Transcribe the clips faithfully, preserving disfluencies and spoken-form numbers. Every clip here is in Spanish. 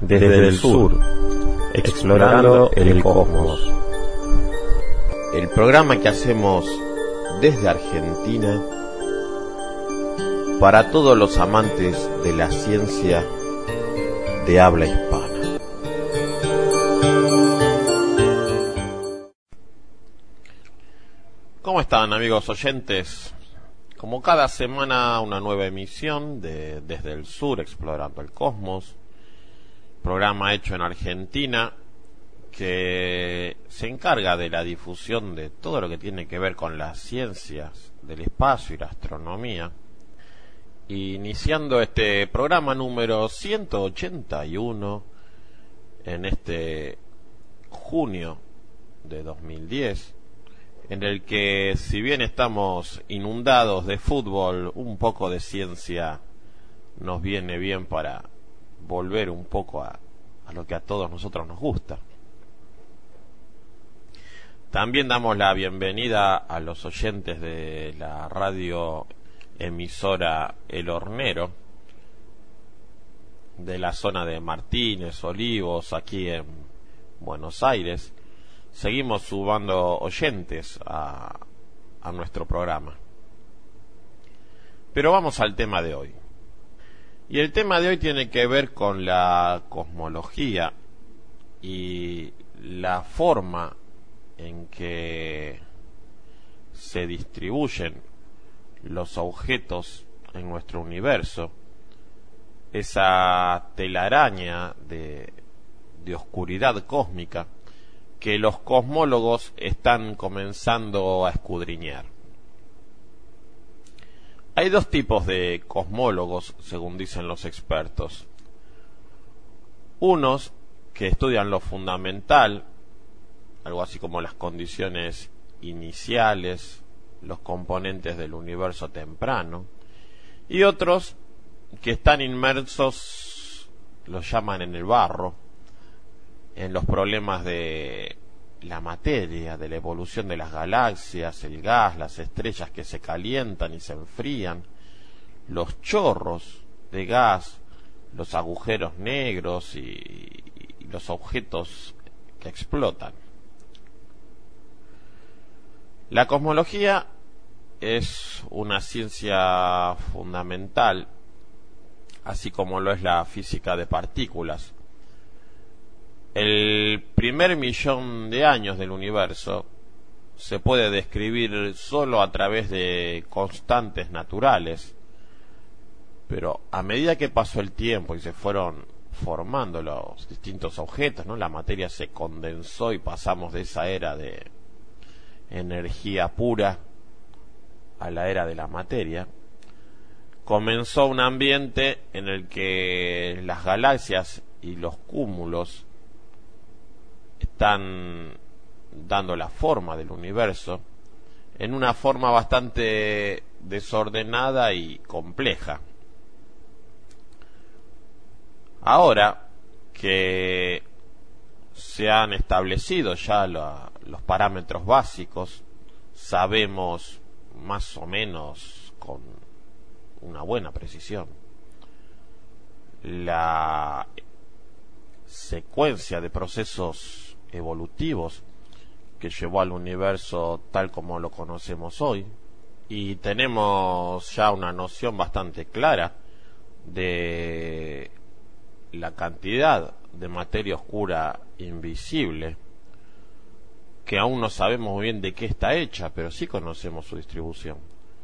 desde el sur, explorando el cosmos. El programa que hacemos desde Argentina para todos los amantes de la ciencia de habla hispana. ¿Cómo están, amigos oyentes? Como cada semana, una nueva emisión de Desde el Sur, Explorando el Cosmos, programa hecho en Argentina que se encarga de la difusión de todo lo que tiene que ver con las ciencias del espacio y la astronomía. Iniciando este programa número ciento ochenta y uno en este junio de dos mil diez, en el que, si bien estamos inundados de fútbol, un poco de ciencia nos viene bien para volver un poco a, a lo que a todos nosotros nos gusta. También damos la bienvenida a los oyentes de la radio emisora El Hornero, de la zona de Martínez, Olivos, aquí en Buenos Aires. Seguimos sumando oyentes a, a nuestro programa. Pero vamos al tema de hoy. Y el tema de hoy tiene que ver con la cosmología y la forma en que se distribuyen los objetos en nuestro universo, esa telaraña de, de oscuridad cósmica que los cosmólogos están comenzando a escudriñar. Hay dos tipos de cosmólogos, según dicen los expertos. Unos que estudian lo fundamental, algo así como las condiciones iniciales, los componentes del universo temprano, y otros que están inmersos, los llaman en el barro, en los problemas de la materia, de la evolución de las galaxias, el gas, las estrellas que se calientan y se enfrían, los chorros de gas, los agujeros negros y, y los objetos que explotan. La cosmología es una ciencia fundamental, así como lo es la física de partículas. El primer millón de años del universo se puede describir solo a través de constantes naturales, pero a medida que pasó el tiempo y se fueron formando los distintos objetos, ¿no? La materia se condensó y pasamos de esa era de energía pura a la era de la materia. Comenzó un ambiente en el que las galaxias y los cúmulos están dando la forma del universo en una forma bastante desordenada y compleja. Ahora que se han establecido ya la, los parámetros básicos, sabemos más o menos con una buena precisión la secuencia de procesos evolutivos que llevó al universo tal como lo conocemos hoy, y tenemos ya una noción bastante clara de la cantidad de materia oscura invisible, que aún no sabemos muy bien de qué está hecha, pero sí conocemos su distribución.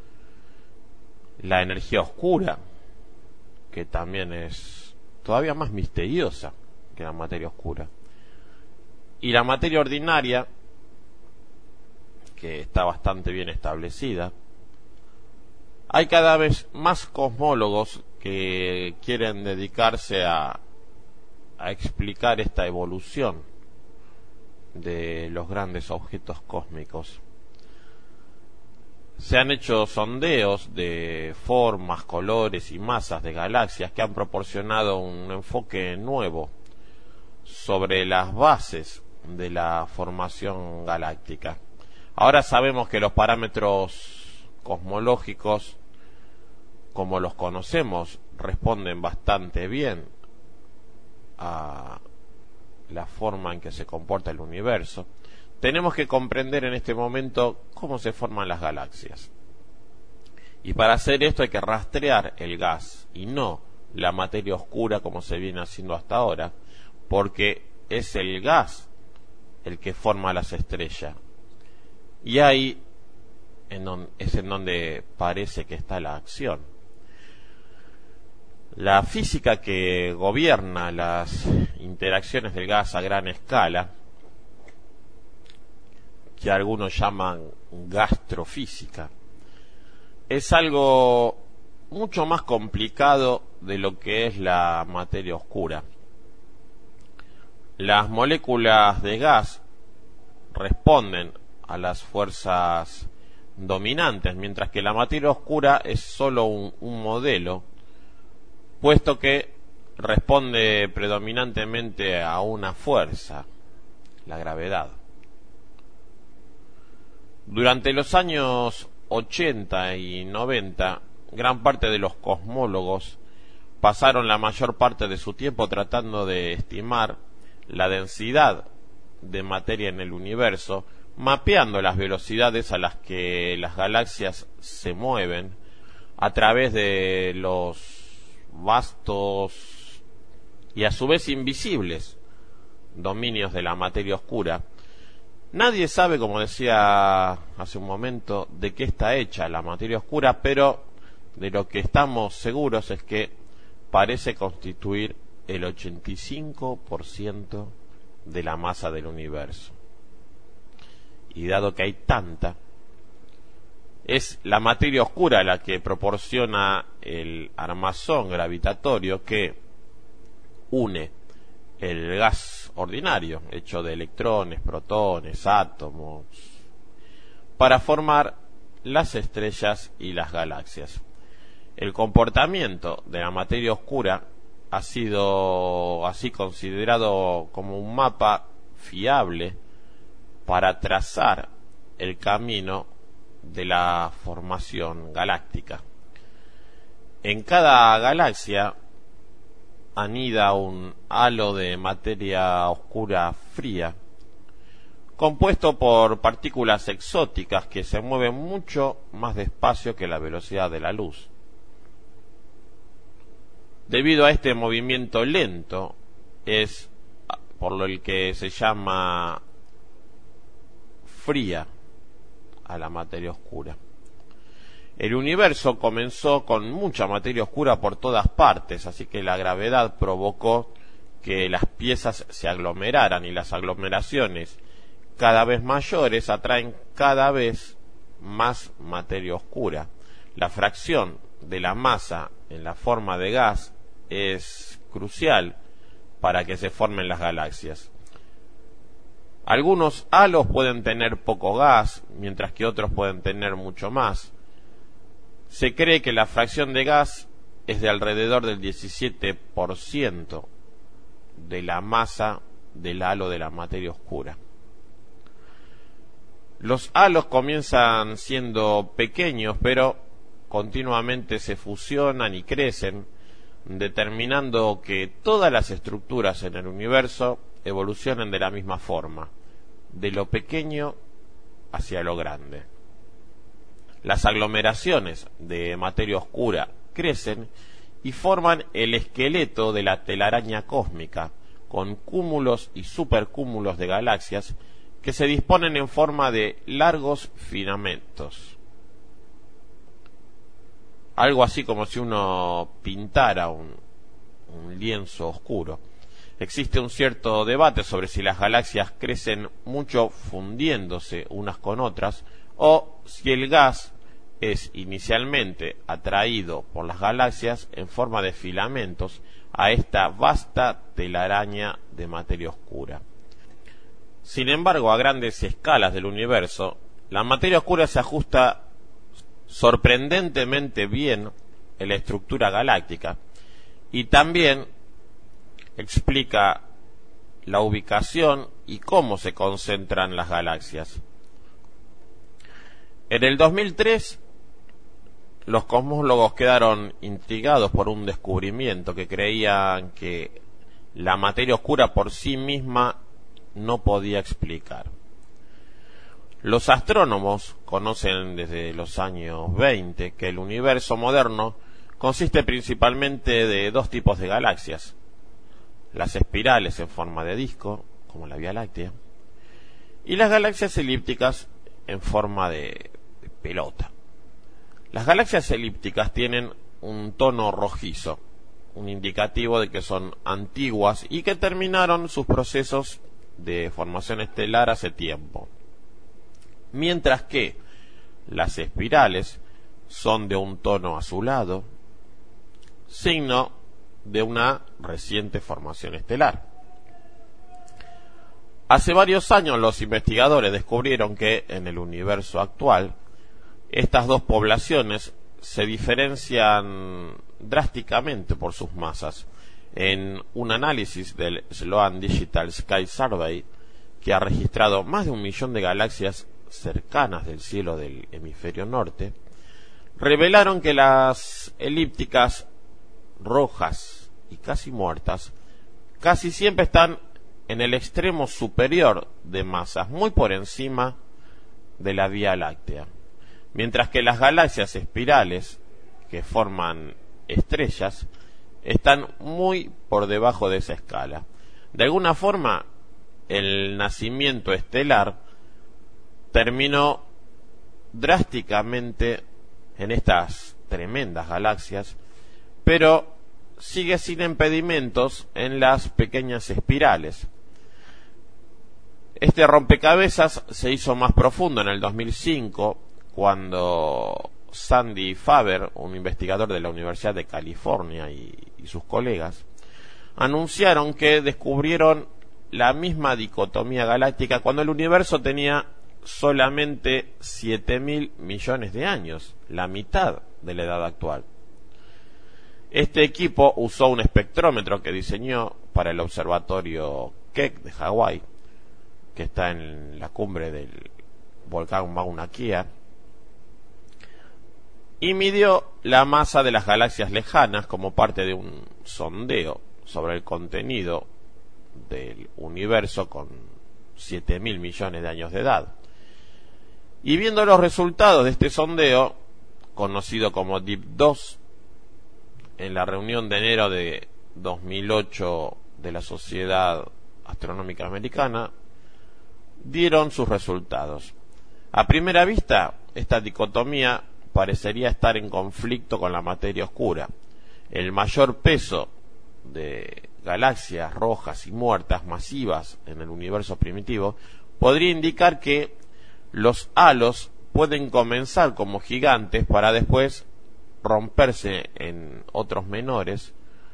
La energía oscura, que también es todavía más misteriosa que la materia oscura. Y la materia ordinaria, que está bastante bien establecida. Hay cada vez más cosmólogos que quieren dedicarse a, a explicar esta evolución de los grandes objetos cósmicos. Se han hecho sondeos de formas, colores y masas de galaxias que han proporcionado un enfoque nuevo sobre las bases de la formación galáctica. Ahora sabemos que los parámetros cosmológicos, como los conocemos, responden bastante bien a la forma en que se comporta el universo, tenemos que comprender en este momento cómo se forman las galaxias. Y para hacer esto hay que rastrear el gas y no la materia oscura como se viene haciendo hasta ahora, porque es el gas el que forma las estrellas. Y ahí en don, es en donde parece que está la acción. La física que gobierna las interacciones del gas a gran escala, que algunos llaman gastrofísica, es algo mucho más complicado de lo que es la materia oscura. Las moléculas de gas responden a las fuerzas dominantes, mientras que la materia oscura es solo un, un modelo, puesto que responde predominantemente a una fuerza, la gravedad. Durante los años ochenta y noventa, gran parte de los cosmólogos pasaron la mayor parte de su tiempo tratando de estimar la densidad de materia en el universo, mapeando las velocidades a las que las galaxias se mueven a través de los vastos y a su vez invisibles dominios de la materia oscura. Nadie sabe, como decía hace un momento, de qué está hecha la materia oscura, pero de lo que estamos seguros es que parece constituir el ochenta y cinco por ciento de la masa del universo. Y dado que hay tanta, es la materia oscura la que proporciona el armazón gravitatorio que une el gas ordinario, hecho de electrones, protones, átomos, para formar las estrellas y las galaxias. El comportamiento de la materia oscura ha sido así considerado como un mapa fiable para trazar el camino de la formación galáctica. En cada galaxia anida un halo de materia oscura fría, compuesto por partículas exóticas que se mueven mucho más despacio que la velocidad de la luz. Debido a este movimiento lento, es por lo que se llama fría a la materia oscura. El universo comenzó con mucha materia oscura por todas partes, así que la gravedad provocó que las piezas se aglomeraran, y las aglomeraciones cada vez mayores atraen cada vez más materia oscura. La fracción de la masa en la forma de gas es crucial para que se formen las galaxias. Algunos halos pueden tener poco gas, mientras que otros pueden tener mucho más. Se cree que la fracción de gas es de alrededor del diecisiete por ciento de la masa del halo de la materia oscura. Los halos comienzan siendo pequeños, pero continuamente se fusionan y crecen, determinando que todas las estructuras en el universo evolucionen de la misma forma, de lo pequeño hacia lo grande. Las aglomeraciones de materia oscura crecen y forman el esqueleto de la telaraña cósmica, con cúmulos y supercúmulos de galaxias que se disponen en forma de largos filamentos. Algo así como si uno pintara un, un lienzo oscuro. Existe un cierto debate sobre si las galaxias crecen mucho fundiéndose unas con otras, o si el gas es inicialmente atraído por las galaxias en forma de filamentos a esta vasta telaraña de materia oscura. Sin embargo, a grandes escalas del universo, la materia oscura se ajusta sorprendentemente bien en la estructura galáctica, y también explica la ubicación y cómo se concentran las galaxias. En el dos mil tres, los cosmólogos quedaron intrigados por un descubrimiento que creían que la materia oscura por sí misma no podía explicar. Los astrónomos conocen desde los años veinte que el universo moderno consiste principalmente de dos tipos de galaxias: las espirales en forma de disco, como la Vía Láctea, y las galaxias elípticas en forma de, de pelota. Las galaxias elípticas tienen un tono rojizo, un indicativo de que son antiguas y que terminaron sus procesos de formación estelar hace tiempo, mientras que las espirales son de un tono azulado, signo de una reciente formación estelar. Hace varios años los investigadores descubrieron que en el universo actual estas dos poblaciones se diferencian drásticamente por sus masas. En un análisis del Sloan Digital Sky Survey, que ha registrado más de un millón de galaxias cercanas del cielo del hemisferio norte, revelaron que las elípticas rojas y casi muertas casi siempre están en el extremo superior de masas, muy por encima de la Vía Láctea, mientras que las galaxias espirales, que forman estrellas, están muy por debajo de esa escala. De alguna forma, el nacimiento estelar terminó drásticamente en estas tremendas galaxias, pero sigue sin impedimentos en las pequeñas espirales. Este rompecabezas se hizo más profundo en el dos mil cinco, cuando Sandy Faber, un investigador de la Universidad de California, y, y sus colegas, anunciaron que descubrieron la misma dicotomía galáctica cuando el universo tenía solamente siete mil millones de años, la mitad de la edad actual. Este equipo usó un espectrómetro que diseñó para el observatorio Keck de Hawái, que está en la cumbre del volcán Mauna Kea, y midió la masa de las galaxias lejanas como parte de un sondeo sobre el contenido del universo con siete mil millones de años de edad. Y viendo los resultados de este sondeo, conocido como D I P dos, en la reunión de enero de dos mil ocho de la Sociedad Astronómica Americana, dieron sus resultados. A primera vista, esta dicotomía parecería estar en conflicto con la materia oscura. El mayor peso de galaxias rojas y muertas masivas en el universo primitivo podría indicar que los halos pueden comenzar como gigantes para después romperse en otros menores,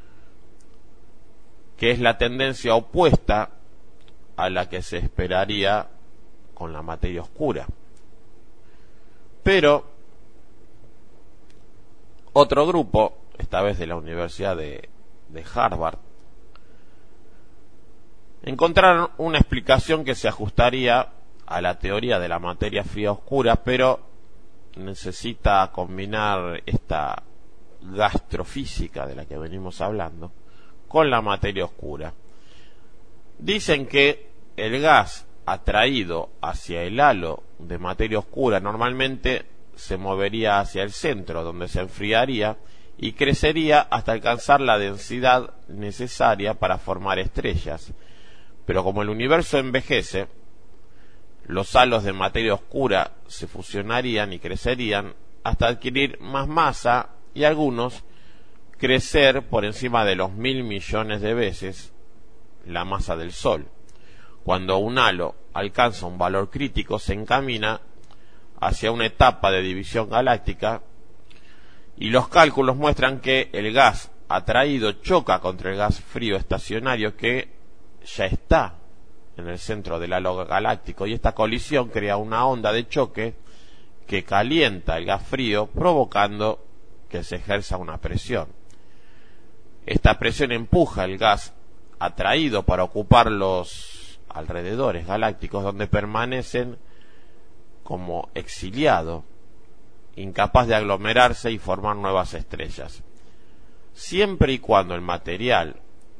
que es la tendencia opuesta a la que se esperaría con la materia oscura. Pero otro grupo, esta vez de la Universidad de, de Harvard, encontraron una explicación que se ajustaría a la teoría de la materia fría oscura, pero necesita combinar esta gastrofísica de la que venimos hablando con la materia oscura. Dicen que el gas atraído hacia el halo de materia oscura normalmente se movería hacia el centro, donde se enfriaría y crecería hasta alcanzar la densidad necesaria para formar estrellas. Pero como el universo envejece, los halos de materia oscura se fusionarían y crecerían hasta adquirir más masa y algunos crecer por encima de los mil millones de veces la masa del Sol. Cuando un halo alcanza un valor crítico, se encamina hacia una etapa de división galáctica, y los cálculos muestran que el gas atraído choca contra el gas frío estacionario que ya está en el centro del halo galáctico, y esta colisión crea una onda de choque que calienta el gas frío, provocando que se ejerza una presión. Esta presión empuja el gas atraído para ocupar los alrededores galácticos, donde permanecen como exiliado, incapaz de aglomerarse y formar nuevas estrellas. Siempre y cuando el material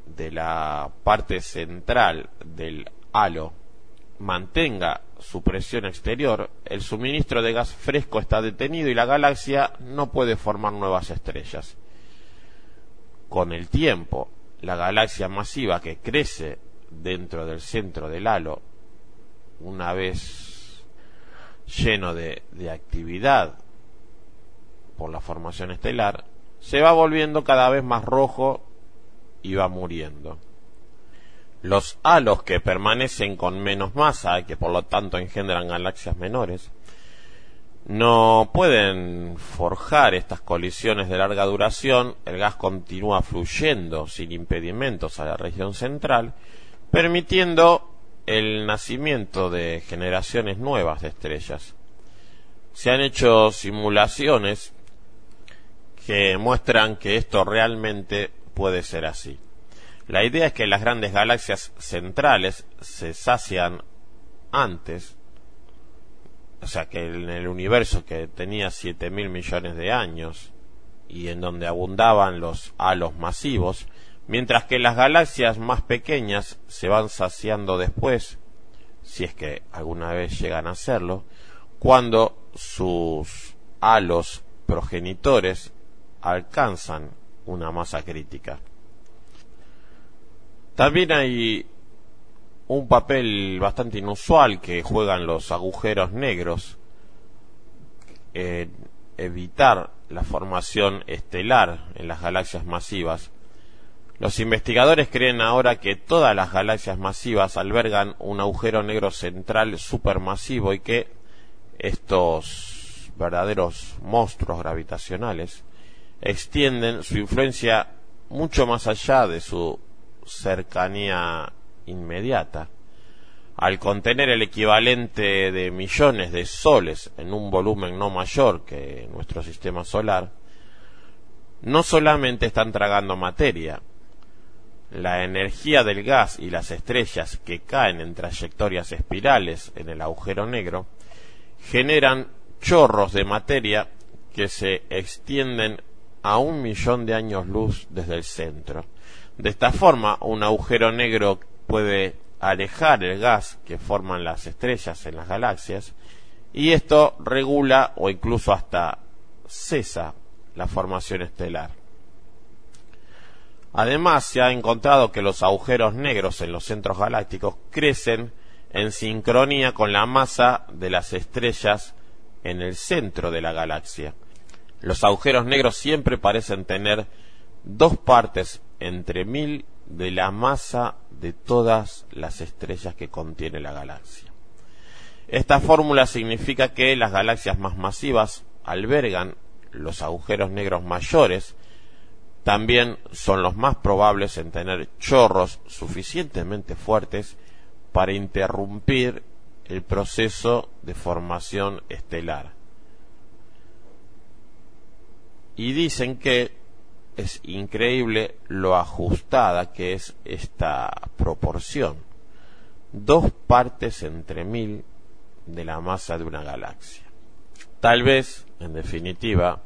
de la parte central del halo mantenga su presión exterior, el suministro de gas fresco está detenido y la galaxia no puede formar nuevas estrellas. Con el tiempo, la galaxia masiva que crece dentro del centro del halo, una vez lleno de, de actividad por la formación estelar, se va volviendo cada vez más rojo y va muriendo. Los halos que permanecen con menos masa y que por lo tanto engendran galaxias menores no pueden forjar estas colisiones de larga duración. El gas continúa fluyendo sin impedimentos a la región central, permitiendo el nacimiento de generaciones nuevas de estrellas. Se han hecho simulaciones que muestran que esto realmente puede ser así. La idea es que las grandes galaxias centrales se sacian antes, o sea que en el universo que tenía siete mil millones de años y en donde abundaban los halos masivos, mientras que las galaxias más pequeñas se van saciando después, si es que alguna vez llegan a hacerlo, cuando sus halos progenitores alcanzan una masa crítica. También hay un papel bastante inusual que juegan los agujeros negros en evitar la formación estelar en las galaxias masivas. Los investigadores creen ahora que todas las galaxias masivas albergan un agujero negro central supermasivo y que estos verdaderos monstruos gravitacionales extienden su influencia mucho más allá de su cercanía inmediata. Al contener el equivalente de millones de soles en un volumen no mayor que nuestro sistema solar, no solamente están tragando materia, la energía del gas y las estrellas que caen en trayectorias espirales en el agujero negro generan chorros de materia que se extienden a un millón de años luz desde el centro. De esta forma, un agujero negro puede alejar el gas que forman las estrellas en las galaxias, y esto regula o incluso hasta cesa la formación estelar. Además, se ha encontrado que los agujeros negros en los centros galácticos crecen en sincronía con la masa de las estrellas en el centro de la galaxia. Los agujeros negros siempre parecen tener dos partes entre mil de la masa de todas las estrellas que contiene la galaxia. Esta fórmula significa que las galaxias más masivas albergan los agujeros negros mayores, también son los más probables en tener chorros suficientemente fuertes para interrumpir el proceso de formación estelar. Y dicen que es increíble lo ajustada que es esta proporción. Dos partes entre mil de la masa de una galaxia. Tal vez, en definitiva,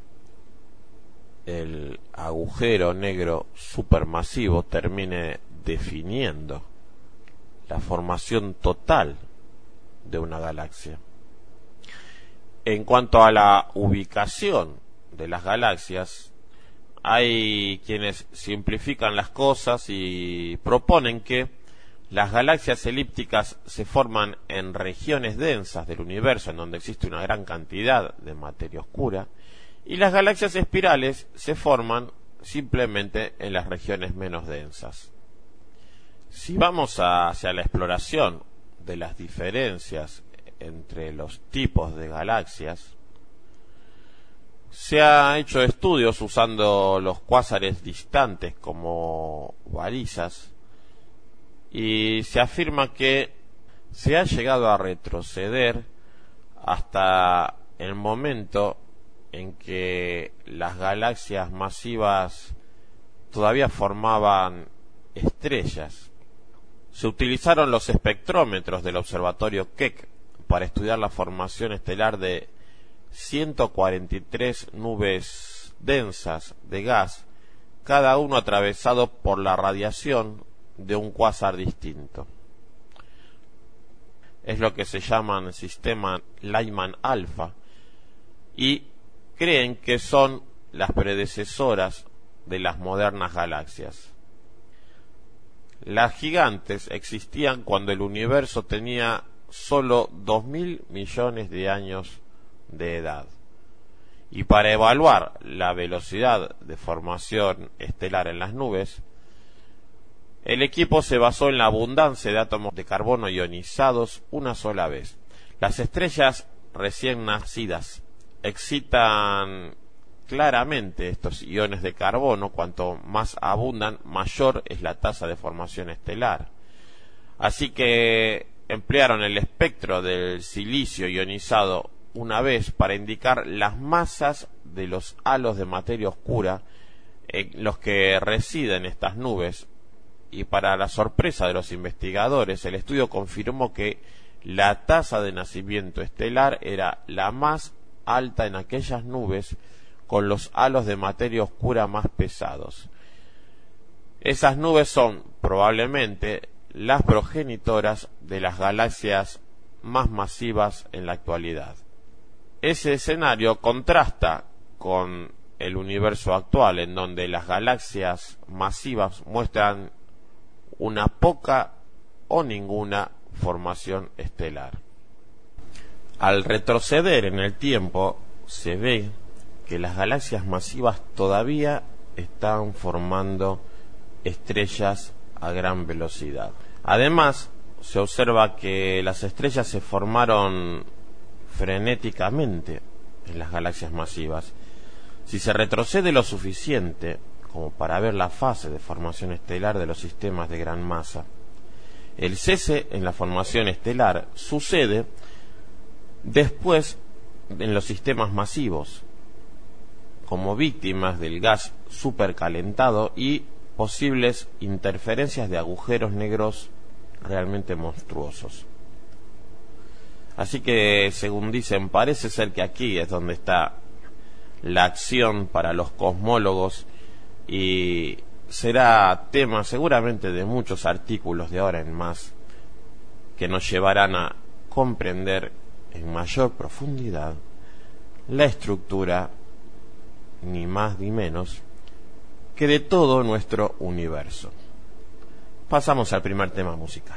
el agujero negro supermasivo termine definiendo la formación total de una galaxia. En cuanto a la ubicación de las galaxias, hay quienes simplifican las cosas y proponen que las galaxias elípticas se forman en regiones densas del universo en donde existe una gran cantidad de materia oscura, y las galaxias espirales se forman simplemente en las regiones menos densas. Si vamos a, hacia la exploración de las diferencias entre los tipos de galaxias, se ha hecho estudios usando los cuásares distantes como balizas, y se afirma que se ha llegado a retroceder hasta el momento en que las galaxias masivas todavía formaban estrellas. Se utilizaron los espectrómetros del observatorio Keck para estudiar la formación estelar de ciento cuarenta y tres nubes densas de gas cada uno atravesado por la radiación de un cuásar distinto. Es lo que se llama el sistema Lyman alfa, y creen que son las predecesoras de las modernas galaxias. Las gigantes existían cuando el universo tenía solo dos mil millones de años de edad. Y para evaluar la velocidad de formación estelar en las nubes, el equipo se basó en la abundancia de átomos de carbono ionizados una sola vez. Las estrellas recién nacidas excitan claramente estos iones de carbono. Cuanto más abundan, mayor es la tasa de formación estelar. Así que emplearon el espectro del silicio ionizado una vez para indicar las masas de los halos de materia oscura en los que residen estas nubes, y para la sorpresa de los investigadores, el estudio confirmó que la tasa de nacimiento estelar era la más alta en aquellas nubes con los halos de materia oscura más pesados. Esas nubes son probablemente las progenitoras de las galaxias más masivas en la actualidad. Ese escenario contrasta con el universo actual, en donde las galaxias masivas muestran una poca o ninguna formación estelar. Al retroceder en el tiempo, se ve que las galaxias masivas todavía están formando estrellas a gran velocidad. Además, se observa que las estrellas se formaron frenéticamente en las galaxias masivas. Si se retrocede lo suficiente como para ver la fase de formación estelar de los sistemas de gran masa, el cese en la formación estelar sucede después en los sistemas masivos, como víctimas del gas supercalentado y posibles interferencias de agujeros negros realmente monstruosos. Así que, según dicen, parece ser que aquí es donde está la acción para los cosmólogos, y será tema seguramente de muchos artículos de ahora en más que nos llevarán a comprender en mayor profundidad la estructura, ni más ni menos, que de todo nuestro universo. Pasamos al primer tema musical.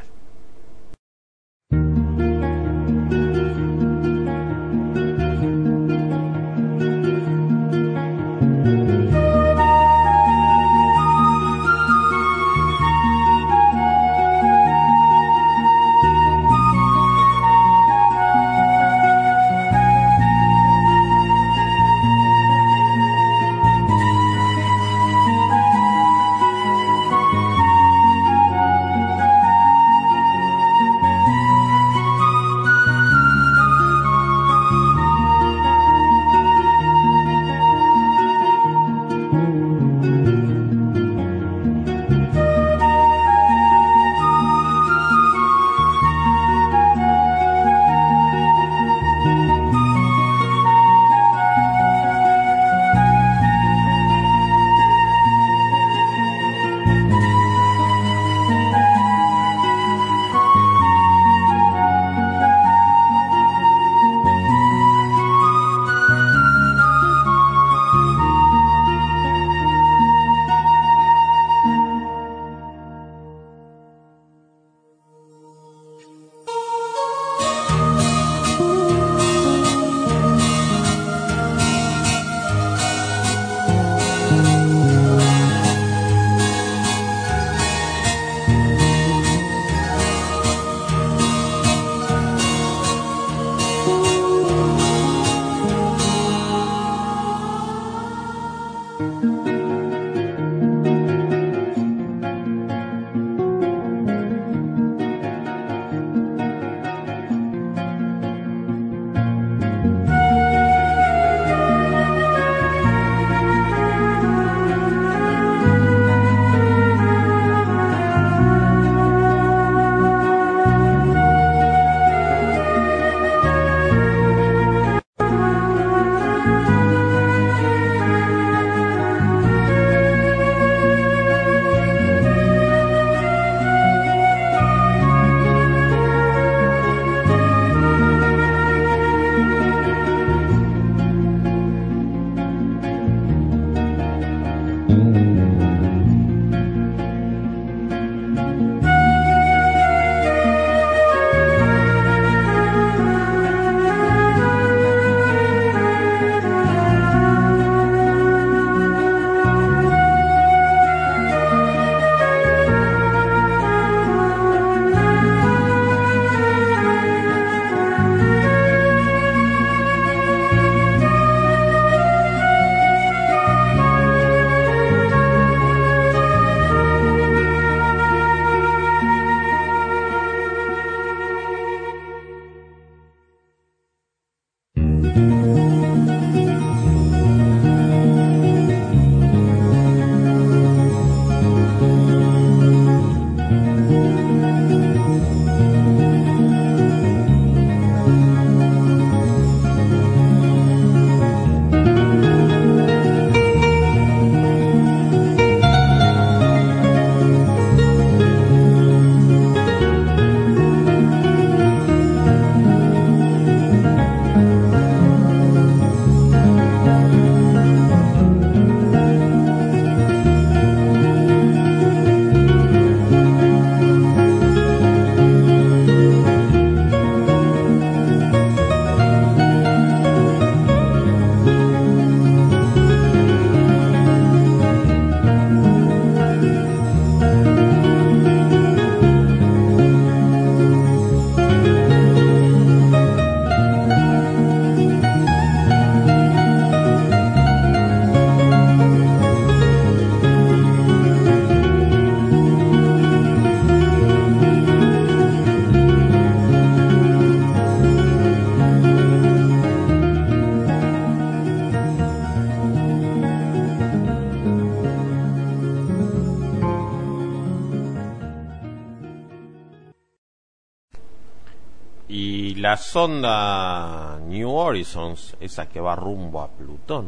Y la sonda New Horizons, esa que va rumbo a Plutón,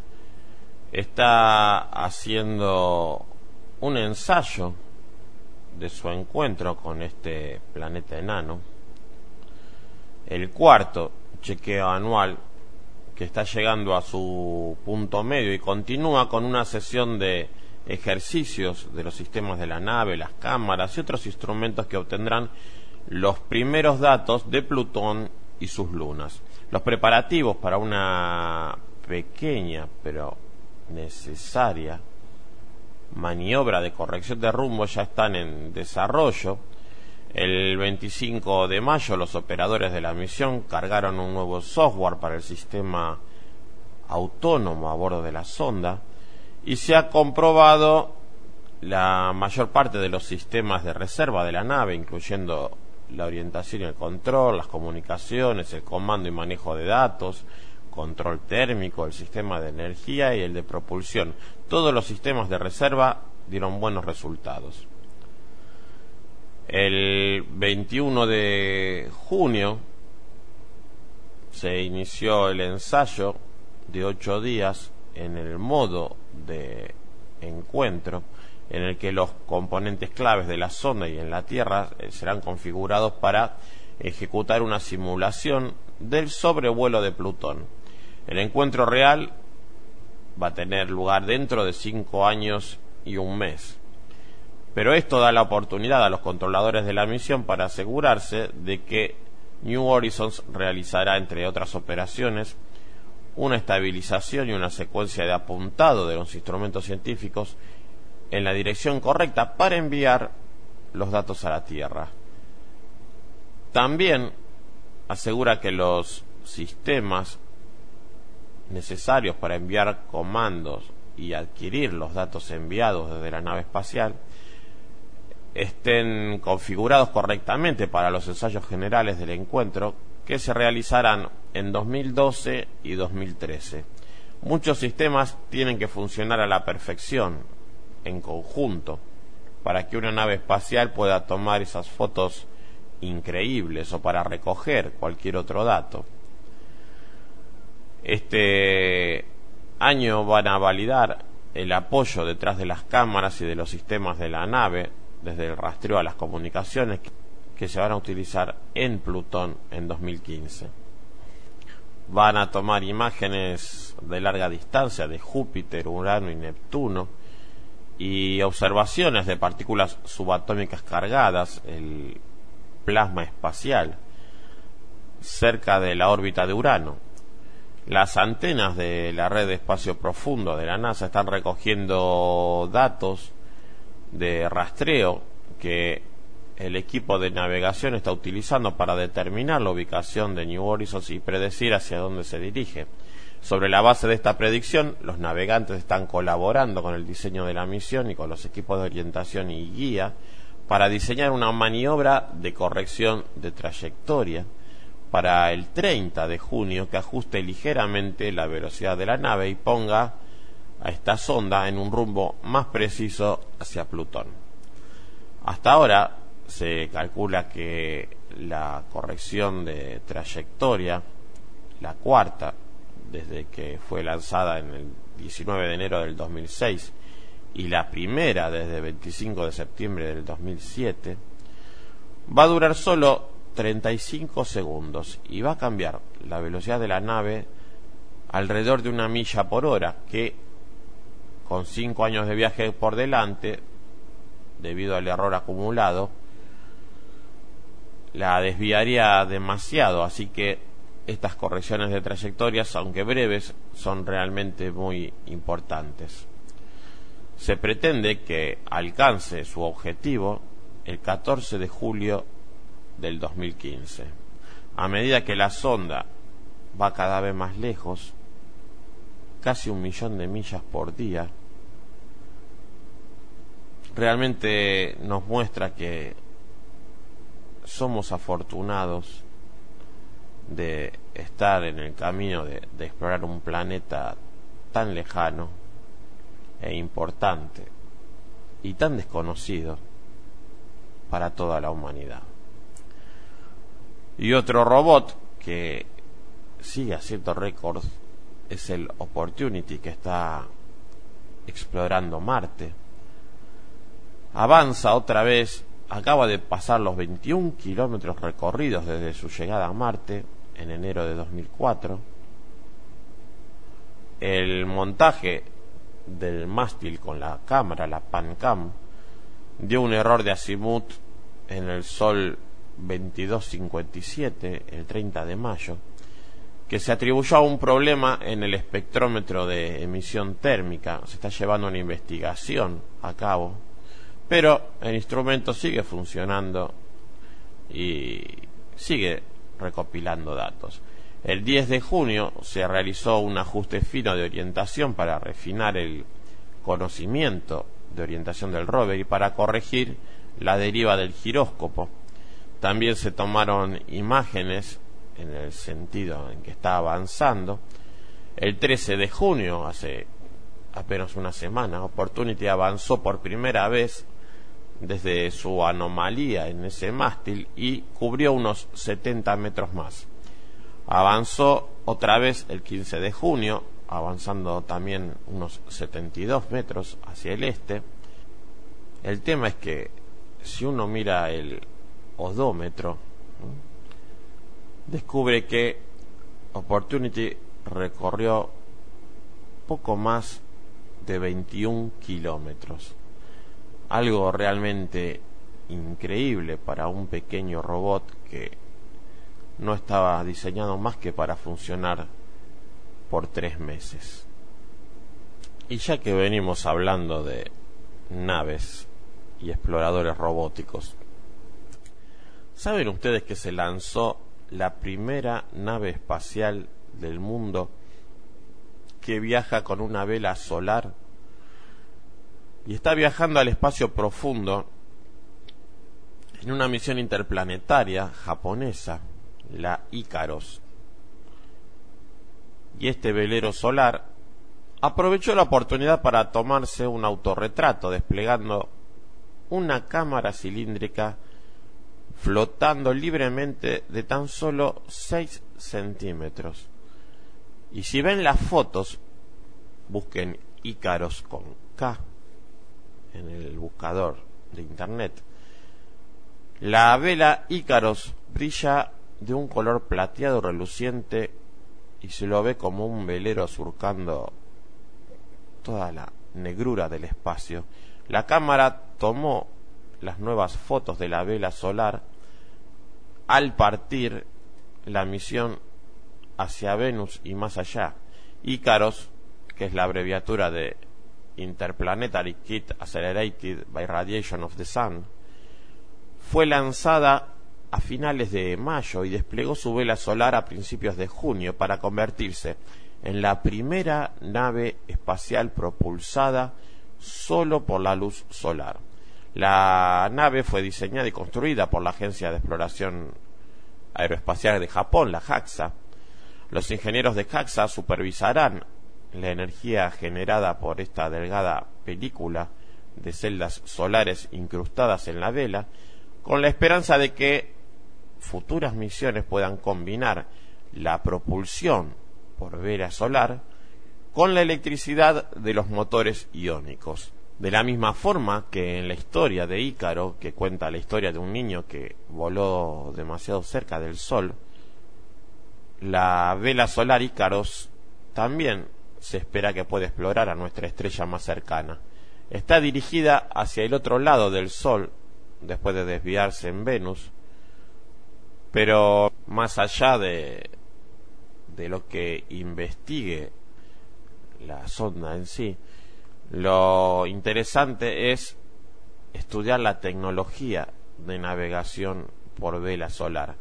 está haciendo un ensayo de su encuentro con este planeta enano, el cuarto chequeo anual, que está llegando a su punto medio y continúa con una sesión de ejercicios de los sistemas de la nave, las cámaras y otros instrumentos que obtendrán los primeros datos de Plutón y sus lunas. Los preparativos para una pequeña pero necesaria maniobra de corrección de rumbo ya están en desarrollo. El veinticinco de mayo los operadores de la misión cargaron un nuevo software para el sistema autónomo a bordo de la sonda y se ha comprobado la mayor parte de los sistemas de reserva de la nave, incluyendo la orientación y el control, las comunicaciones, el comando y manejo de datos, control térmico, el sistema de energía y el de propulsión. Todos los sistemas de reserva dieron buenos resultados. El veintiuno de junio se inició el ensayo de ocho días en el modo de encuentro, en el que los componentes claves de la sonda y en la Tierra serán configurados para ejecutar una simulación del sobrevuelo de Plutón. El encuentro real va a tener lugar dentro de cinco años y un mes. Pero esto da la oportunidad a los controladores de la misión para asegurarse de que New Horizons realizará, entre otras operaciones, una estabilización y una secuencia de apuntado de los instrumentos científicos en la dirección correcta para enviar los datos a la Tierra. También asegura que los sistemas necesarios para enviar comandos y adquirir los datos enviados desde la nave espacial estén configurados correctamente para los ensayos generales del encuentro, que se realizarán en dos mil doce y dos mil trece. Muchos sistemas tienen que funcionar a la perfección en conjunto para que una nave espacial pueda tomar esas fotos increíbles o para recoger cualquier otro dato. Este año van a validar el apoyo detrás de las cámaras y de los sistemas de la nave, desde el rastreo a las comunicaciones, que se van a utilizar en Plutón en dos mil quince. Van a tomar imágenes de larga distancia de Júpiter, Urano y Neptuno y observaciones de partículas subatómicas cargadas, el plasma espacial, cerca de la órbita de Urano. Las antenas de la red de espacio profundo de la NASA están recogiendo datos de rastreo que el equipo de navegación está utilizando para determinar la ubicación de New Horizons y predecir hacia dónde se dirige. Sobre la base de esta predicción, los navegantes están colaborando con el diseño de la misión y con los equipos de orientación y guía para diseñar una maniobra de corrección de trayectoria para el treinta de junio que ajuste ligeramente la velocidad de la nave y ponga a esta sonda en un rumbo más preciso hacia Plutón. Hasta ahora se calcula que la corrección de trayectoria, la cuarta desde que fue lanzada en el diecinueve de enero del dos mil seis y la primera desde el veinticinco de septiembre del dos mil siete, va a durar solo treinta y cinco segundos y va a cambiar la velocidad de la nave alrededor de una milla por hora, que con cinco años de viaje por delante, debido al error acumulado, la desviaría demasiado. Así que estas correcciones de trayectorias, aunque breves, son realmente muy importantes. Se pretende que alcance su objetivo el catorce de julio del dos mil quince. A medida que la sonda va cada vez más lejos, casi un millón de millas por día, realmente nos muestra que somos afortunados de estar en el camino de, de explorar un planeta tan lejano e importante y tan desconocido para toda la humanidad. Y otro robot que sigue haciendo récords es el Opportunity, que está explorando Marte. Avanza otra vez, acaba de pasar los veintiún kilómetros recorridos desde su llegada a Marte en enero de dos mil cuatro. El montaje del mástil con la cámara, la PanCam, dio un error de azimut en el Sol veintidós cincuenta y siete el treinta de mayo, que se atribuyó a un problema en el espectrómetro de emisión térmica. Se está llevando una investigación a cabo, pero el instrumento sigue funcionando y sigue recopilando datos. El diez de junio se realizó un ajuste fino de orientación para refinar el conocimiento de orientación del rover y para corregir la deriva del giróscopo. También se tomaron imágenes en el sentido en que está avanzando. El trece de junio, hace apenas una semana, Opportunity avanzó por primera vez desde su anomalía en ese mástil y cubrió unos setenta metros más. Avanzó otra vez el quince de junio, avanzando también unos setenta y dos metros hacia el este. El tema es que si uno mira el odómetro, descubre que Opportunity recorrió poco más de veintiún kilómetros. Algo realmente increíble para un pequeño robot que no estaba diseñado más que para funcionar por tres meses. Y ya que venimos hablando de naves y exploradores robóticos, ¿saben ustedes que se lanzó la primera nave espacial del mundo que viaja con una vela solar y está viajando al espacio profundo en una misión interplanetaria japonesa, la Icaros? Y este velero solar aprovechó la oportunidad para tomarse un autorretrato desplegando una cámara cilíndrica flotando libremente de tan solo seis centímetros. Y si ven las fotos, busquen Icaros con K en el buscador de internet. La vela Icaros brilla de un color plateado reluciente y se lo ve como un velero surcando toda la negrura del espacio. La cámara tomó las nuevas fotos de la vela solar al partir la misión hacia Venus y más allá. Icaros, que es la abreviatura de Interplanetary Kit Accelerated by Radiation of the Sun, fue lanzada a finales de mayo y desplegó su vela solar a principios de junio para convertirse en la primera nave espacial propulsada solo por la luz solar. La nave fue diseñada y construida por la Agencia de Exploración Aeroespacial de Japón, la JAXA. Los ingenieros de JAXA supervisarán la energía generada por esta delgada película de celdas solares incrustadas en la vela, con la esperanza de que futuras misiones puedan combinar la propulsión por vela solar con la electricidad de los motores iónicos. De la misma forma que en la historia de Ícaro, que cuenta la historia de un niño que voló demasiado cerca del Sol, la vela solar Ícaros también se espera que pueda explorar a nuestra estrella más cercana. Está dirigida hacia el otro lado del Sol, después de desviarse en Venus, pero más allá de, de lo que investigue la sonda en sí, lo interesante es estudiar la tecnología de navegación por vela solar.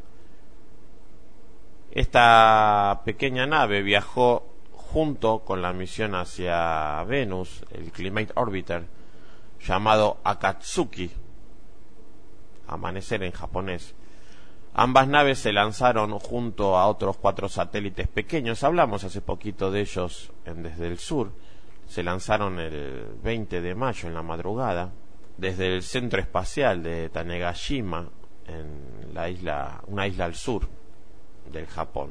Esta pequeña nave viajó junto con la misión hacia Venus, el Climate Orbiter, llamado Akatsuki, amanecer en japonés. Ambas naves se lanzaron junto a otros cuatro satélites pequeños. Hablamos hace poquito de ellos en Desde el Sur. Se lanzaron el veinte de mayo en la madrugada desde el centro espacial de Tanegashima en la isla, una isla al sur del Japón.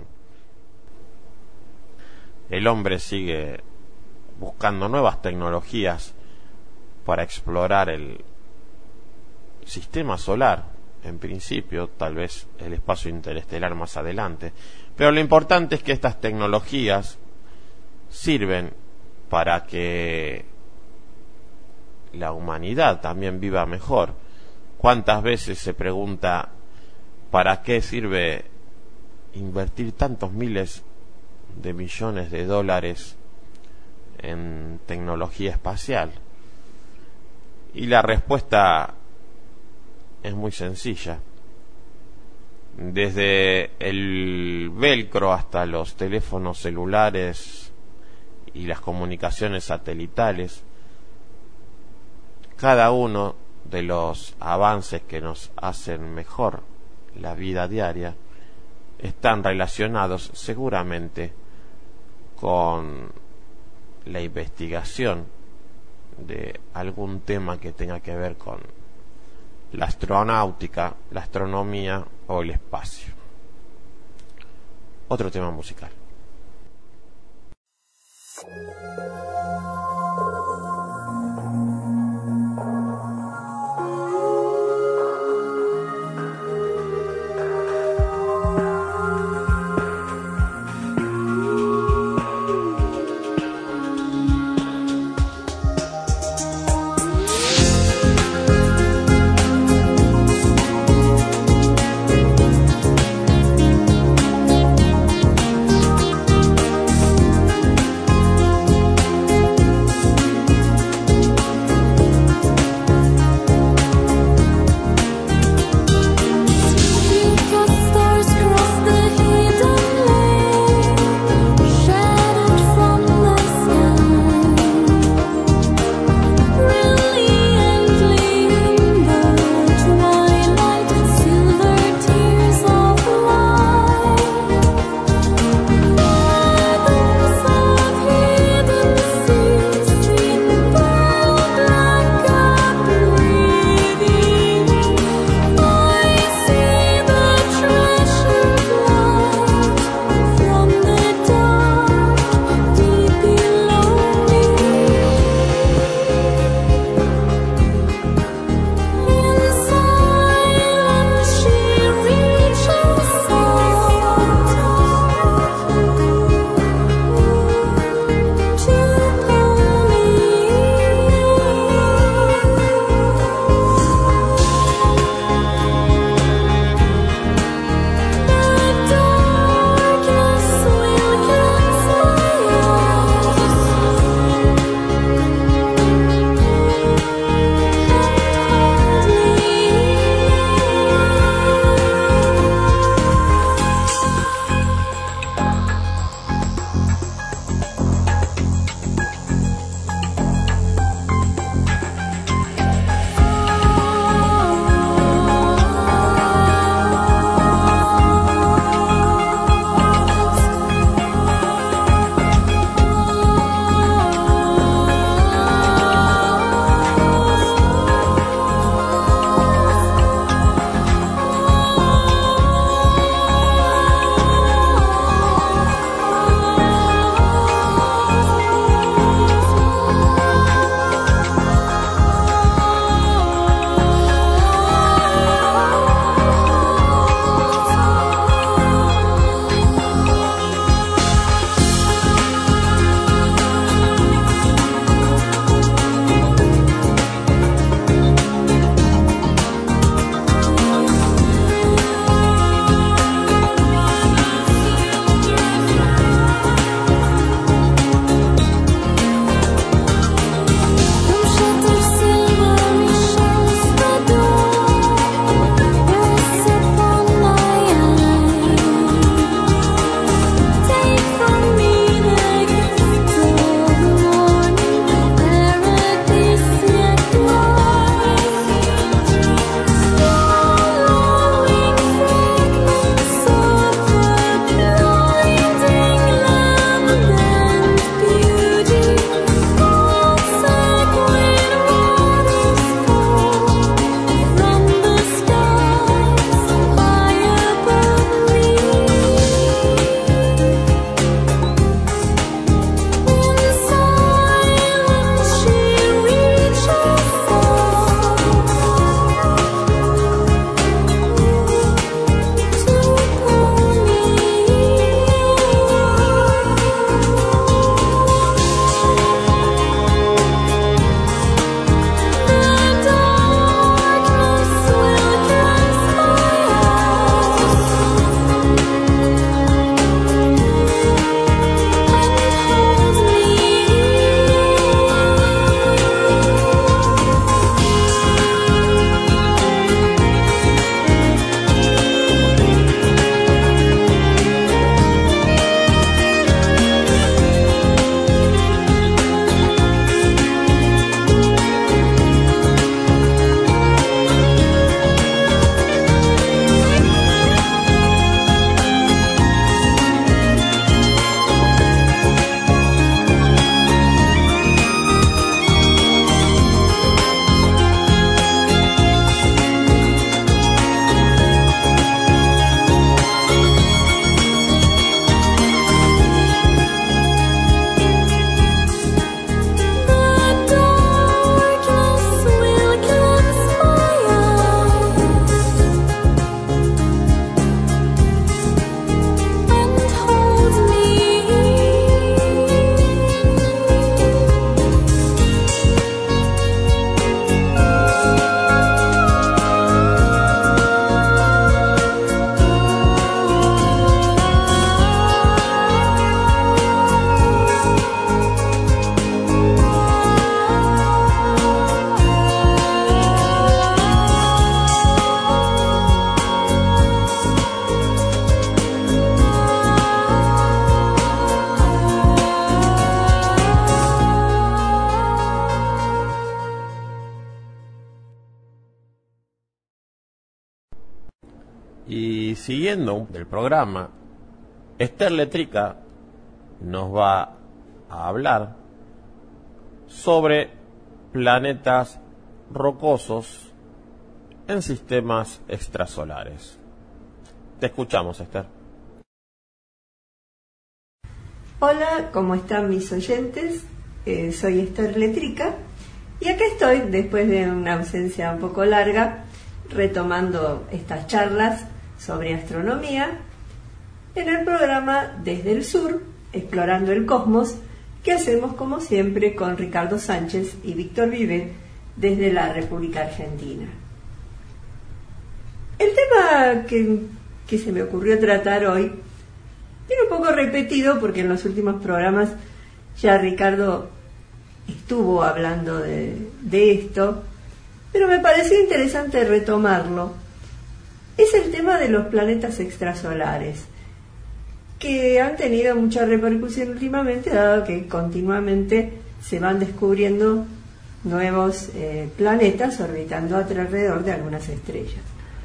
El hombre sigue buscando nuevas tecnologías para explorar el sistema solar, en principio, tal vez el espacio interestelar más adelante. Pero lo importante es que estas tecnologías sirven para que la humanidad también viva mejor. ¿Cuántas veces se pregunta para qué sirve invertir tantos miles de millones de dólares en tecnología espacial? Y la respuesta es muy sencilla. Desde el velcro hasta los teléfonos celulares y las comunicaciones satelitales, cada uno de los avances que nos hacen mejor la vida diaria están relacionados seguramente con la investigación de algún tema que tenga que ver con la astronáutica, la astronomía o el espacio. Otro tema musical. Y siguiendo el programa, Esther Letrica nos va a hablar sobre planetas rocosos en sistemas extrasolares. Te escuchamos, Esther. Hola, ¿cómo están mis oyentes? Eh, soy Esther Letrica y acá estoy, después de una ausencia un poco larga, retomando estas charlas sobre astronomía en el programa Desde el Sur, Explorando el Cosmos, que hacemos como siempre con Ricardo Sánchez y Víctor Vive desde la República Argentina. El tema que, que se me ocurrió tratar hoy viene un poco repetido porque en los últimos programas ya Ricardo estuvo hablando de, de esto, pero me pareció interesante retomarlo. Es el tema de los planetas extrasolares, que han tenido mucha repercusión últimamente, dado que continuamente se van descubriendo nuevos eh, planetas orbitando alrededor de algunas estrellas.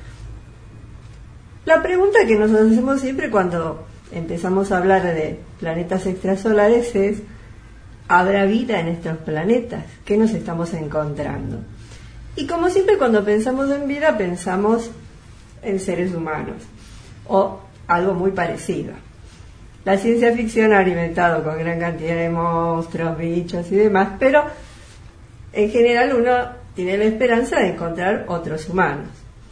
La pregunta que nos hacemos siempre cuando empezamos a hablar de planetas extrasolares es: ¿habrá vida en estos planetas? ¿Qué nos estamos encontrando? Y como siempre, cuando pensamos en vida, pensamos en seres humanos o algo muy parecido. La ciencia ficción ha alimentado con gran cantidad de monstruos, bichos y demás, pero en general uno tiene la esperanza de encontrar otros humanos.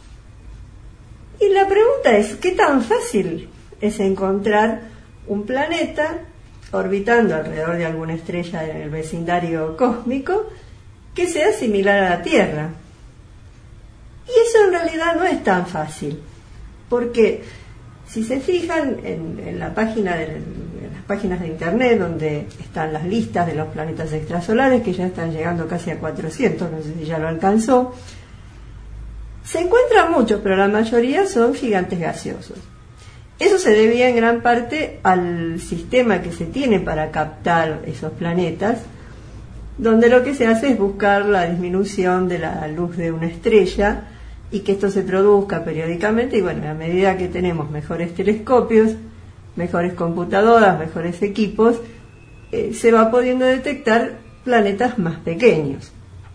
Y la pregunta es: ¿qué tan fácil es encontrar un planeta orbitando alrededor de alguna estrella en el vecindario cósmico que sea similar a la Tierra? Y eso en realidad no es tan fácil, porque si se fijan en, en la página de, en las páginas de internet donde están las listas de los planetas extrasolares, que ya están llegando casi a cuatrocientos, no sé si ya lo alcanzó, se encuentran muchos, pero la mayoría son gigantes gaseosos. Eso se debía en gran parte al sistema que se tiene para captar esos planetas, donde lo que se hace es buscar la disminución de la luz de una estrella y que esto se produzca periódicamente. Y bueno, a medida que tenemos mejores telescopios, mejores computadoras, mejores equipos, eh, se va pudiendo detectar planetas más pequeños.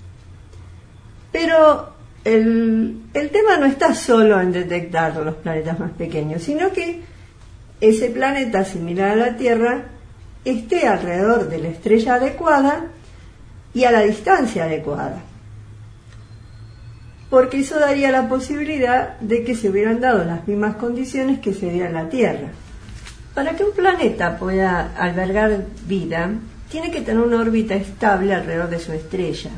Pero el, el tema no está solo en detectar los planetas más pequeños, sino que ese planeta similar a la Tierra esté alrededor de la estrella adecuada y a la distancia adecuada, porque eso daría la posibilidad de que se hubieran dado las mismas condiciones que se dieron en la Tierra. Para que un planeta pueda albergar vida, tiene que tener una órbita estable alrededor de su estrella.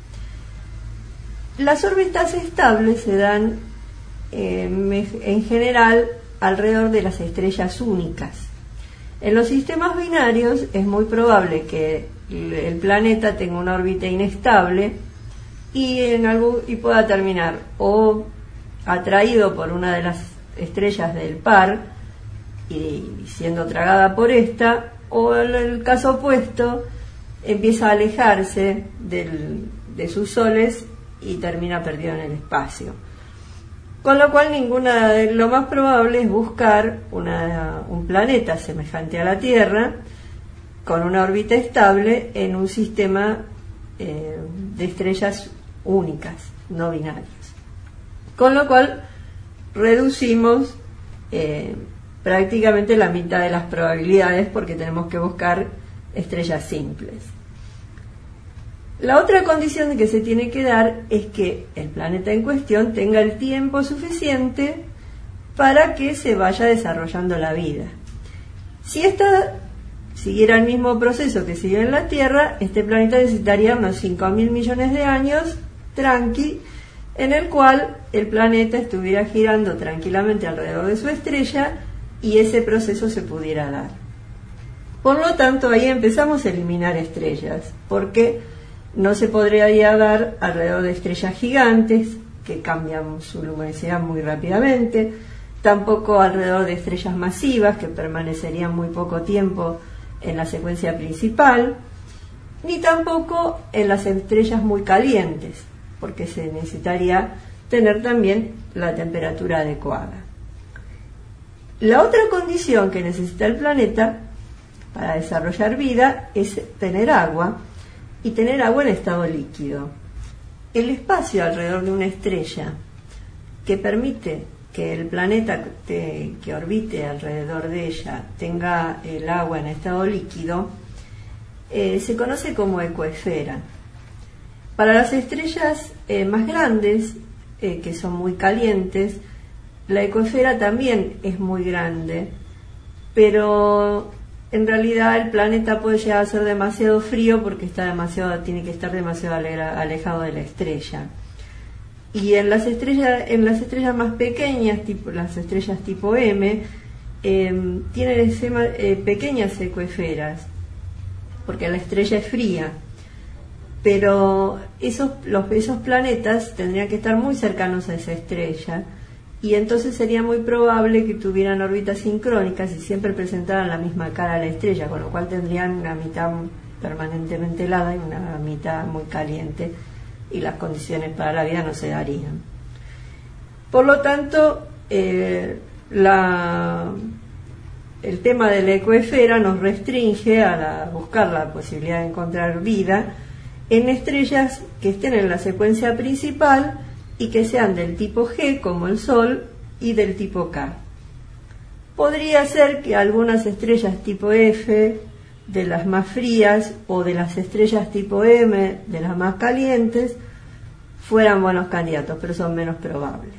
Las órbitas estables se dan eh, en general alrededor de las estrellas únicas. En los sistemas binarios es muy probable que el planeta tenga una órbita inestable y, en algún, y pueda terminar o atraído por una de las estrellas del par y siendo tragada por esta, o en el caso opuesto empieza a alejarse del, de sus soles y termina perdido en el espacio. Con lo cual, ninguna de lo más probable es buscar una, un planeta semejante a la Tierra con una órbita estable en un sistema eh, de estrellas únicas, no binarias. Con lo cual reducimos eh, prácticamente la mitad de las probabilidades, porque tenemos que buscar estrellas simples. La otra condición que se tiene que dar es que el planeta en cuestión tenga el tiempo suficiente para que se vaya desarrollando la vida. Si esta siguiera el mismo proceso que sigue en la Tierra, este planeta necesitaría unos cinco mil millones de años, tranqui, en el cual el planeta estuviera girando tranquilamente alrededor de su estrella y ese proceso se pudiera dar. Por lo tanto, ahí empezamos a eliminar estrellas, porque no se podría dar alrededor de estrellas gigantes que cambian su luminosidad muy rápidamente, tampoco alrededor de estrellas masivas que permanecerían muy poco tiempo en la secuencia principal, ni tampoco en las estrellas muy calientes, porque se necesitaría tener también la temperatura adecuada. La otra condición que necesita el planeta para desarrollar vida es tener agua, y tener agua en estado líquido. El espacio alrededor de una estrella que permite que el planeta te, que orbite alrededor de ella tenga el agua en estado líquido, eh, se conoce como ecoesfera. Para las estrellas eh, más grandes, eh, que son muy calientes, la ecoesfera también es muy grande, pero en realidad el planeta puede llegar a ser demasiado frío porque está demasiado, tiene que estar demasiado alejado de la estrella. Y en las estrellas, en las estrellas más pequeñas, tipo las estrellas tipo M, eh, tienen ese, eh, pequeñas ecoesferas, porque la estrella es fría. Pero esos, los, esos planetas tendrían que estar muy cercanos a esa estrella, y entonces sería muy probable que tuvieran órbitas sincrónicas y siempre presentaran la misma cara a la estrella, con lo cual tendrían una mitad permanentemente helada y una mitad muy caliente, y las condiciones para la vida no se darían. Por lo tanto, eh, la, el tema de la ecoesfera nos restringe a la, buscar la posibilidad de encontrar vida en estrellas que estén en la secuencia principal y que sean del tipo G, como el Sol, y del tipo K. Podría ser que algunas estrellas tipo F, de las más frías, o de las estrellas tipo M, de las más calientes, fueran buenos candidatos, pero son menos probables.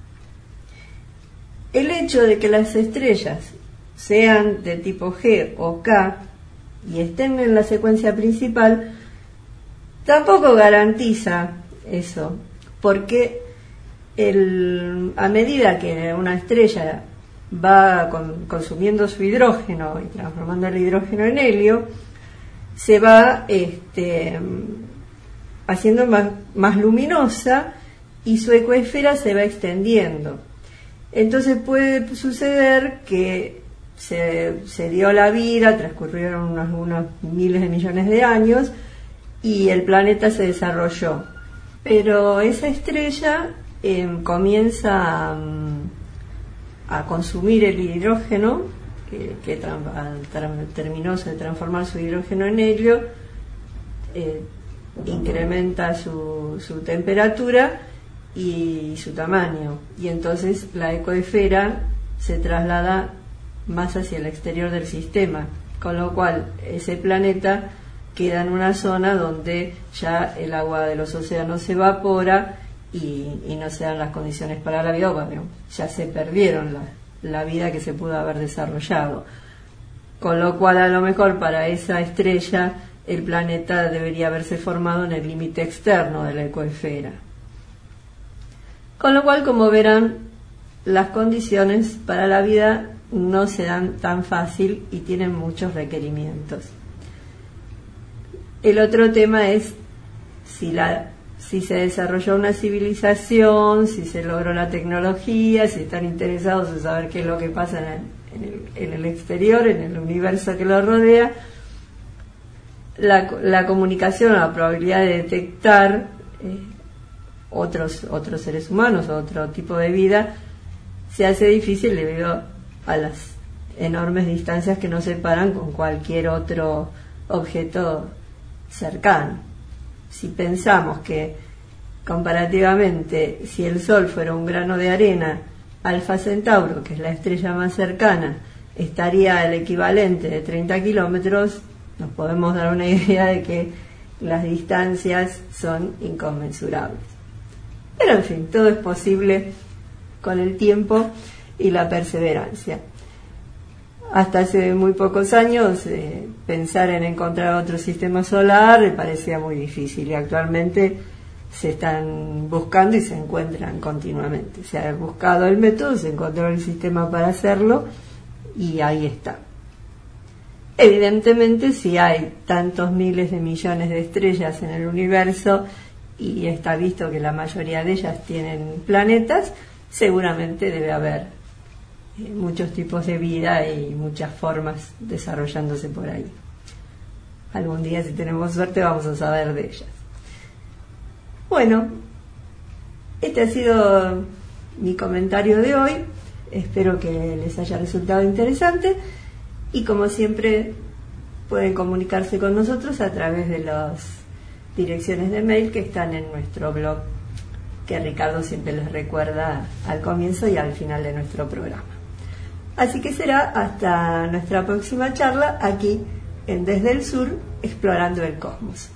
El hecho de que las estrellas sean de tipo G o K y estén en la secuencia principal tampoco garantiza eso, porque el, a medida que una estrella va con, consumiendo su hidrógeno y transformando el hidrógeno en helio, se va este, haciendo más, más luminosa, y su ecoesfera se va extendiendo. Entonces puede suceder que se, se dio la vida, transcurrieron unos, unos miles de millones de años y el planeta se desarrolló, pero esa estrella eh, comienza a, a consumir el hidrógeno, que, que tra, tra, terminó de transformar su hidrógeno en helio, eh, incrementa su, su temperatura y su tamaño, y entonces la ecoesfera se traslada más hacia el exterior del sistema, con lo cual ese planeta queda en una zona donde ya el agua de los océanos se evapora y, y no se dan las condiciones para la vida. Bueno, ya se perdieron la, la vida que se pudo haber desarrollado, con lo cual a lo mejor para esa estrella el planeta debería haberse formado en el límite externo de la ecoesfera. Con lo cual, como verán, las condiciones para la vida no se dan tan fácil y tienen muchos requerimientos. El otro tema es si, la, si se desarrolló una civilización, si se logró la tecnología, si están interesados en saber qué es lo que pasa en el, en el, en el exterior, en el universo que lo rodea. La, la comunicación, la probabilidad de detectar eh, otros, otros seres humanos, otro tipo de vida, se hace difícil debido a las enormes distancias que nos separan con cualquier otro objeto cercano. Si pensamos que comparativamente, si el Sol fuera un grano de arena, Alfa Centauro, que es la estrella más cercana, estaría el equivalente de treinta kilómetros, nos podemos dar una idea de que las distancias son inconmensurables. Pero en fin, todo es posible con el tiempo y la perseverancia. Hasta hace muy pocos años eh, pensar en encontrar otro sistema solar me parecía muy difícil, y actualmente se están buscando y se encuentran continuamente. Se ha buscado el método, se encontró el sistema para hacerlo y ahí está. Evidentemente, si hay tantos miles de millones de estrellas en el universo y está visto que la mayoría de ellas tienen planetas, seguramente debe haber muchos tipos de vida y muchas formas desarrollándose por ahí. Algún día, si tenemos suerte, vamos a saber de ellas. Bueno, este ha sido mi comentario de hoy. Espero que les haya resultado interesante y como siempre pueden comunicarse con nosotros a través de las direcciones de mail que están en nuestro blog, que Ricardo siempre les recuerda al comienzo y al final de nuestro programa. Así que será hasta nuestra próxima charla aquí en Desde el Sur, explorando el cosmos.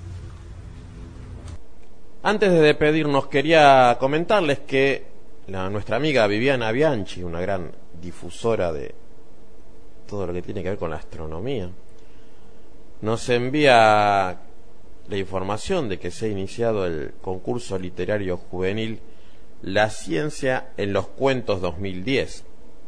Antes de despedirnos, quería comentarles que la, nuestra amiga Viviana Bianchi, una gran difusora de todo lo que tiene que ver con la astronomía, nos envía la información de que se ha iniciado el concurso literario juvenil La Ciencia en los Cuentos dos mil diez.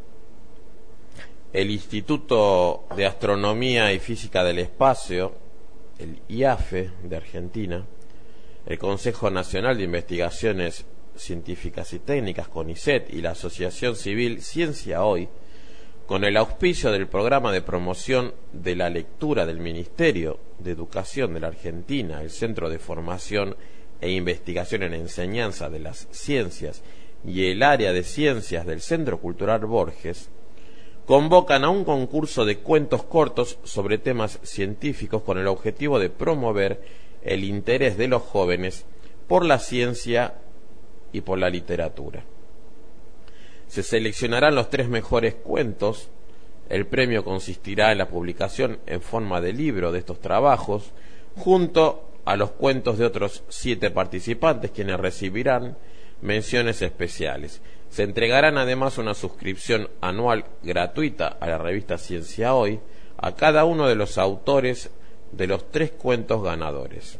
El Instituto de Astronomía y Física del Espacio, el I A F E de Argentina, el Consejo Nacional de Investigaciones Científicas y Técnicas, CONICET, y la Asociación Civil Ciencia Hoy, con el auspicio del Programa de Promoción de la Lectura del Ministerio de Educación de la Argentina, el Centro de Formación e Investigación en Enseñanza de las Ciencias y el Área de Ciencias del Centro Cultural Borges, convocan a un concurso de cuentos cortos sobre temas científicos con el objetivo de promover el interés de los jóvenes por la ciencia y por la literatura. Se seleccionarán los tres mejores cuentos. El premio consistirá en la publicación en forma de libro de estos trabajos, junto a los cuentos de otros siete participantes, quienes recibirán menciones especiales. Se entregarán además una suscripción anual gratuita a la revista Ciencia Hoy a cada uno de los autores de los tres cuentos ganadores.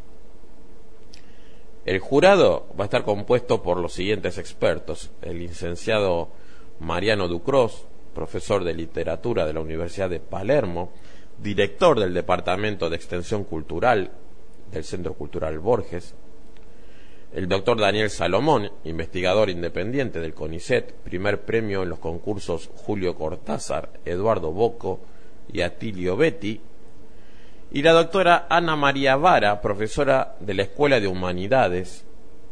El jurado va a estar compuesto por los siguientes expertos: el licenciado Mariano Ducros, profesor de literatura de la Universidad de Palermo, director del Departamento de Extensión Cultural del Centro Cultural Borges; el doctor Daniel Salomón, investigador independiente del CONICET, primer premio en los concursos Julio Cortázar, Eduardo Bocco y Atilio Betti; y la doctora Ana María Vara, profesora de la Escuela de Humanidades,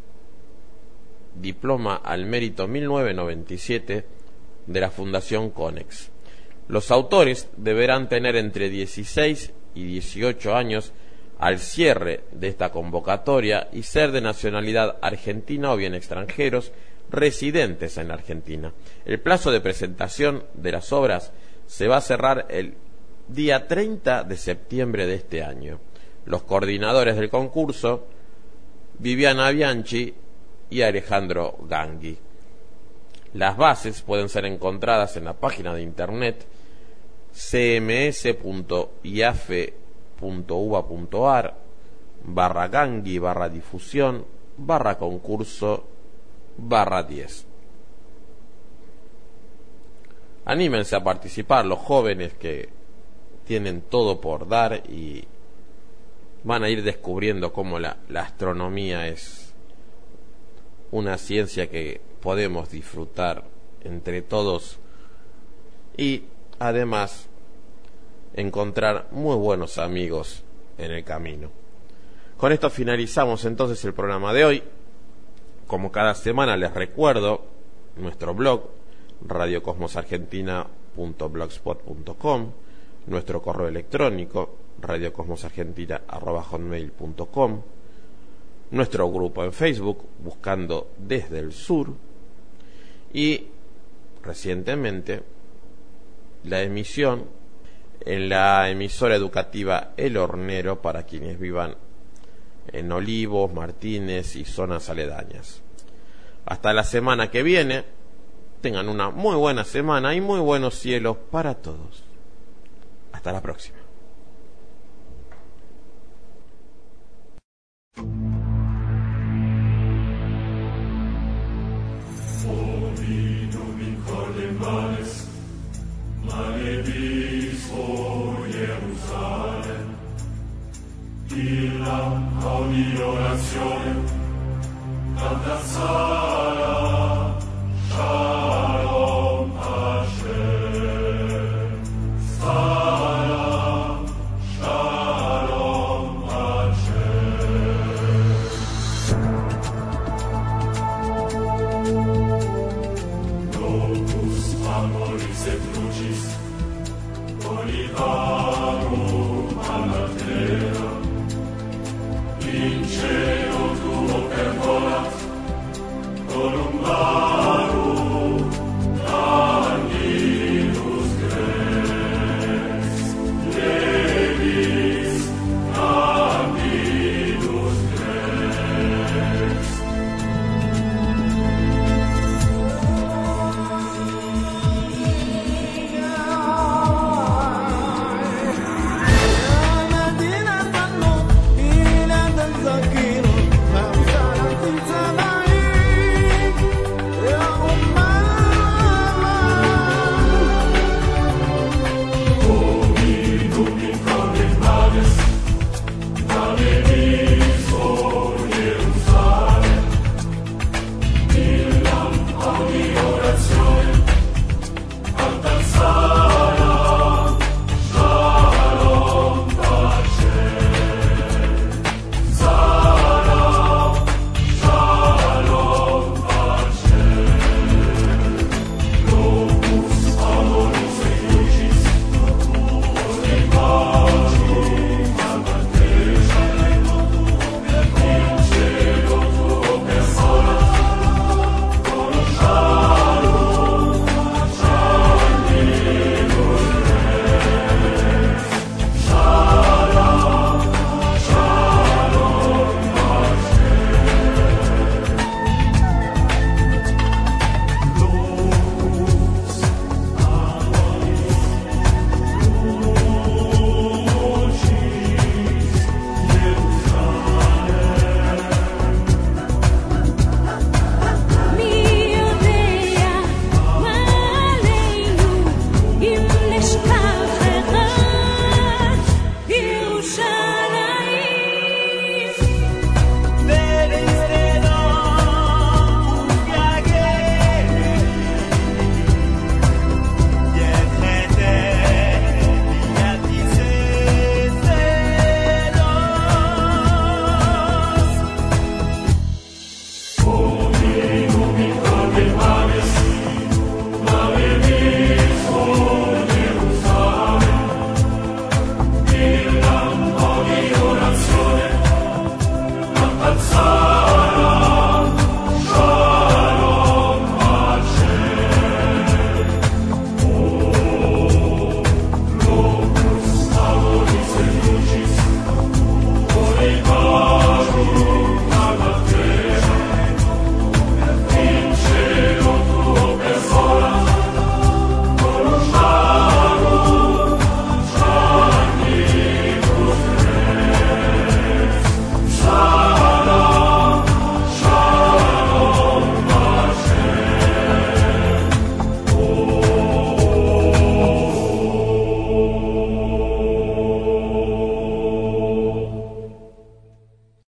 diploma al mérito mil novecientos noventa y siete de la Fundación Conex. Los autores deberán tener entre dieciséis y dieciocho años al cierre de esta convocatoria y ser de nacionalidad argentina o bien extranjeros residentes en Argentina. El plazo de presentación de las obras se va a cerrar el día treinta de septiembre de este año. Los coordinadores del concurso: Viviana Bianchi y Alejandro Gangui. Las bases pueden ser encontradas en la página de internet c m s punto i a f e punto u b a punto a r barra Gangui barra difusión barra concurso barra diez. Anímense a participar los jóvenes que tienen todo por dar y van a ir descubriendo cómo la, la astronomía es una ciencia que podemos disfrutar entre todos y además encontrar muy buenos amigos en el camino. Con esto finalizamos entonces el programa de hoy. Como cada semana les recuerdo nuestro blog radio cosmos argentina punto blogspot punto com, nuestro correo electrónico radio cosmos argentina arroba hotmail punto com, nuestro grupo en Facebook buscando Desde el Sur, y recientemente la emisión en la emisora educativa El Hornero para quienes vivan en Olivos, Martínez y zonas aledañas. Hasta la semana que viene, tengan una muy buena semana y muy buenos cielos para todos. Hasta la próxima. Orazione